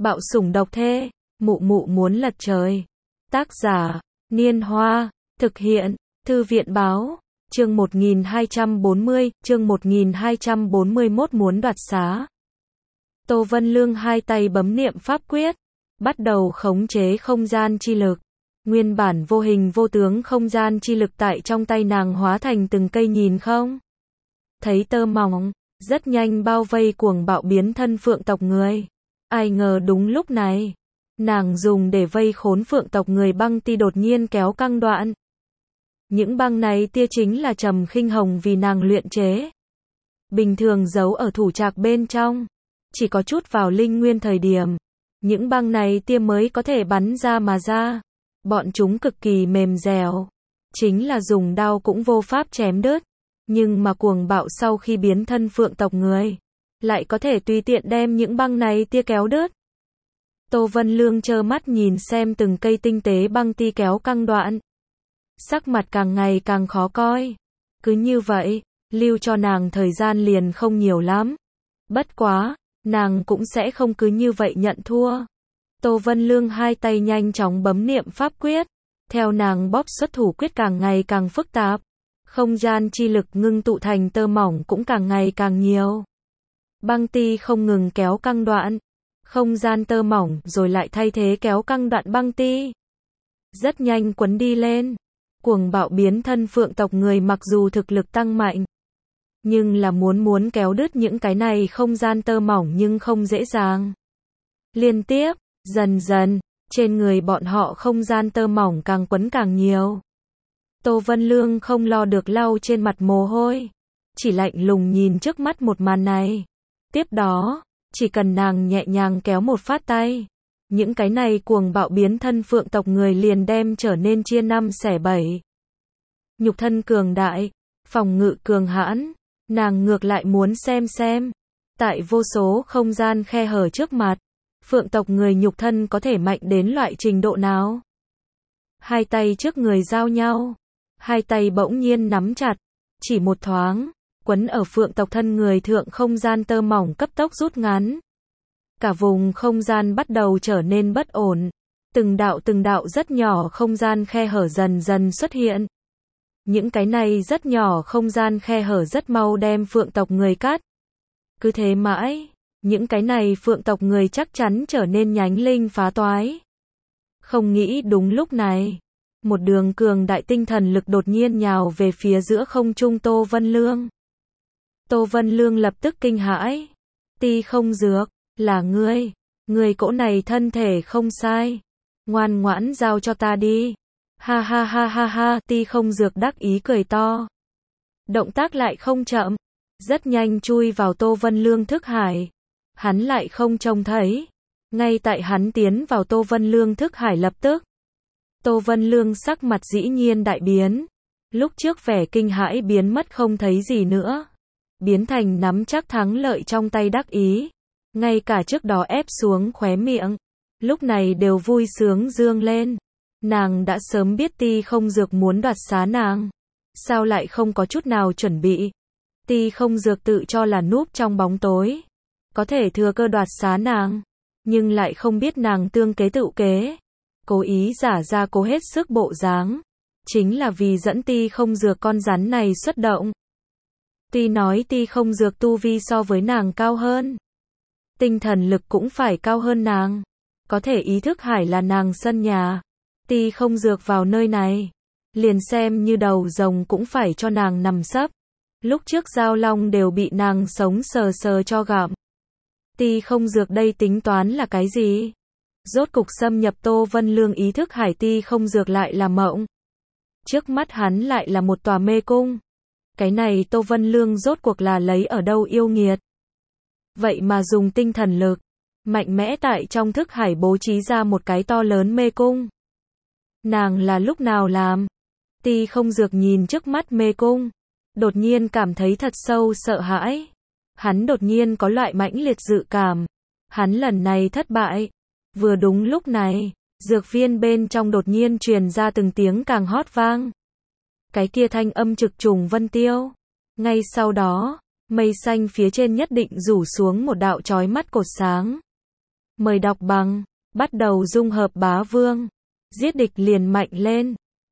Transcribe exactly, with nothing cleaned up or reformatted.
Bạo sủng độc thê, mụ mụ muốn lật trời. Tác giả, Niên Hoa, thực hiện, Thư viện báo, chương một nghìn hai trăm bốn mươi, chương một nghìn hai trăm bốn mươi mốt muốn đoạt xá. Tô Vân Lương hai tay bấm niệm pháp quyết, bắt đầu khống chế không gian chi lực. Nguyên bản vô hình vô tướng không gian chi lực tại trong tay nàng hóa thành từng cây nhìn không thấy tơ mỏng, rất nhanh bao vây cuồng bạo biến thân phượng tộc người. Ai ngờ đúng lúc này, nàng dùng để vây khốn phượng tộc người băng ti đột nhiên kéo căng đoạn. Những băng này tia chính là Trầm Khinh Hồng vì nàng luyện chế. Bình thường giấu ở thủ trạc bên trong, chỉ có chút vào linh nguyên thời điểm, những băng này tia mới có thể bắn ra mà ra. Bọn chúng cực kỳ mềm dẻo, chính là dùng đao cũng vô pháp chém đứt. Nhưng mà cuồng bạo sau khi biến thân phượng tộc người, lại có thể tùy tiện đem những băng này tia kéo đứt. Tô Vân Lương trơ mắt nhìn xem từng cây tinh tế băng ti kéo căng đoạn. Sắc mặt càng ngày càng khó coi. Cứ như vậy, lưu cho nàng thời gian liền không nhiều lắm. Bất quá, nàng cũng sẽ không cứ như vậy nhận thua. Tô Vân Lương hai tay nhanh chóng bấm niệm pháp quyết. Theo nàng bóp xuất thủ quyết càng ngày càng phức tạp. Không gian chi lực ngưng tụ thành tơ mỏng cũng càng ngày càng nhiều. Băng ti không ngừng kéo căng đoạn. Không gian tơ mỏng rồi lại thay thế kéo căng đoạn băng ti. Rất nhanh quấn đi lên. Cuồng bạo biến thân phượng tộc người mặc dù thực lực tăng mạnh, nhưng là muốn muốn kéo đứt những cái này không gian tơ mỏng nhưng không dễ dàng. Liên tiếp, dần dần, trên người bọn họ không gian tơ mỏng càng quấn càng nhiều. Tô Vân Lương không lo được lau trên mặt mồ hôi, chỉ lạnh lùng nhìn trước mắt một màn này. Tiếp đó, chỉ cần nàng nhẹ nhàng kéo một phát tay, những cái này cuồng bạo biến thân phượng tộc người liền đem trở nên chia năm xẻ bảy. Nhục thân cường đại, phòng ngự cường hãn, nàng ngược lại muốn xem xem, tại vô số không gian khe hở trước mặt, phượng tộc người nhục thân có thể mạnh đến loại trình độ nào. Hai tay trước người giao nhau, hai tay bỗng nhiên nắm chặt, chỉ một thoáng, quấn ở phượng tộc thân người thượng không gian tơ mỏng cấp tốc rút ngắn. Cả vùng không gian bắt đầu trở nên bất ổn, từng đạo từng đạo rất nhỏ không gian khe hở dần dần xuất hiện. Những cái này rất nhỏ không gian khe hở rất mau đem phượng tộc người cắt. Cứ thế mãi, những cái này phượng tộc người chắc chắn trở nên nhánh linh phá toái. Không nghĩ đúng lúc này, một đường cường đại tinh thần lực đột nhiên nhào về phía giữa không trung Tô Vân Lương. Tô Vân Lương lập tức kinh hãi. Ti Không Dược, là ngươi, ngươi cỗ này thân thể không sai, ngoan ngoãn giao cho ta đi. Ha ha ha ha ha, Ti Không Dược đắc ý cười to. Động tác lại không chậm, rất nhanh chui vào Tô Vân Lương thức hải. Hắn lại không trông thấy, ngay tại hắn tiến vào Tô Vân Lương thức hải lập tức. Tô Vân Lương sắc mặt dĩ nhiên đại biến, lúc trước vẻ kinh hãi biến mất không thấy gì nữa, biến thành nắm chắc thắng lợi trong tay đắc ý. Ngay cả trước đó ép xuống khóe miệng, lúc này đều vui sướng dương lên. Nàng đã sớm biết Ti Không Dược muốn đoạt xá nàng, sao lại không có chút nào chuẩn bị. Ti Không Dược tự cho là núp trong bóng tối, có thể thừa cơ đoạt xá nàng, nhưng lại không biết nàng tương kế tự kế, cố ý giả ra cố hết sức bộ dáng, chính là vì dẫn Ti Không Dược con rắn này xuất động. Tuy nói Ti Không Dược tu vi so với nàng cao hơn, tinh thần lực cũng phải cao hơn nàng, có thể ý thức hải là nàng sân nhà. Ti Không Dược vào nơi này, liền xem như đầu rồng cũng phải cho nàng nằm sấp. Lúc trước giao long đều bị nàng sống sờ sờ cho gặm. Ti Không Dược đây tính toán là cái gì? Rốt cục xâm nhập Tô Vân Lương ý thức hải. Ti Không Dược lại là mộng. Trước mắt hắn lại là một tòa mê cung. Cái này Tô Vân Lương rốt cuộc là lấy ở đâu yêu nghiệt? Vậy mà dùng tinh thần lực, mạnh mẽ tại trong thức hải bố trí ra một cái to lớn mê cung. Nàng là lúc nào làm? Ti Không Dược nhìn trước mắt mê cung, đột nhiên cảm thấy thật sâu sợ hãi. Hắn đột nhiên có loại mãnh liệt dự cảm, hắn lần này thất bại. Vừa đúng lúc này, dược viên bên trong đột nhiên truyền ra từng tiếng càng hót vang. Cái kia thanh âm trực trùng vân tiêu. Ngay sau đó, mây xanh phía trên nhất định rủ xuống một đạo chói mắt cột sáng. Mời đọc bằng, bắt đầu dung hợp bá vương. Giết địch liền mạnh lên.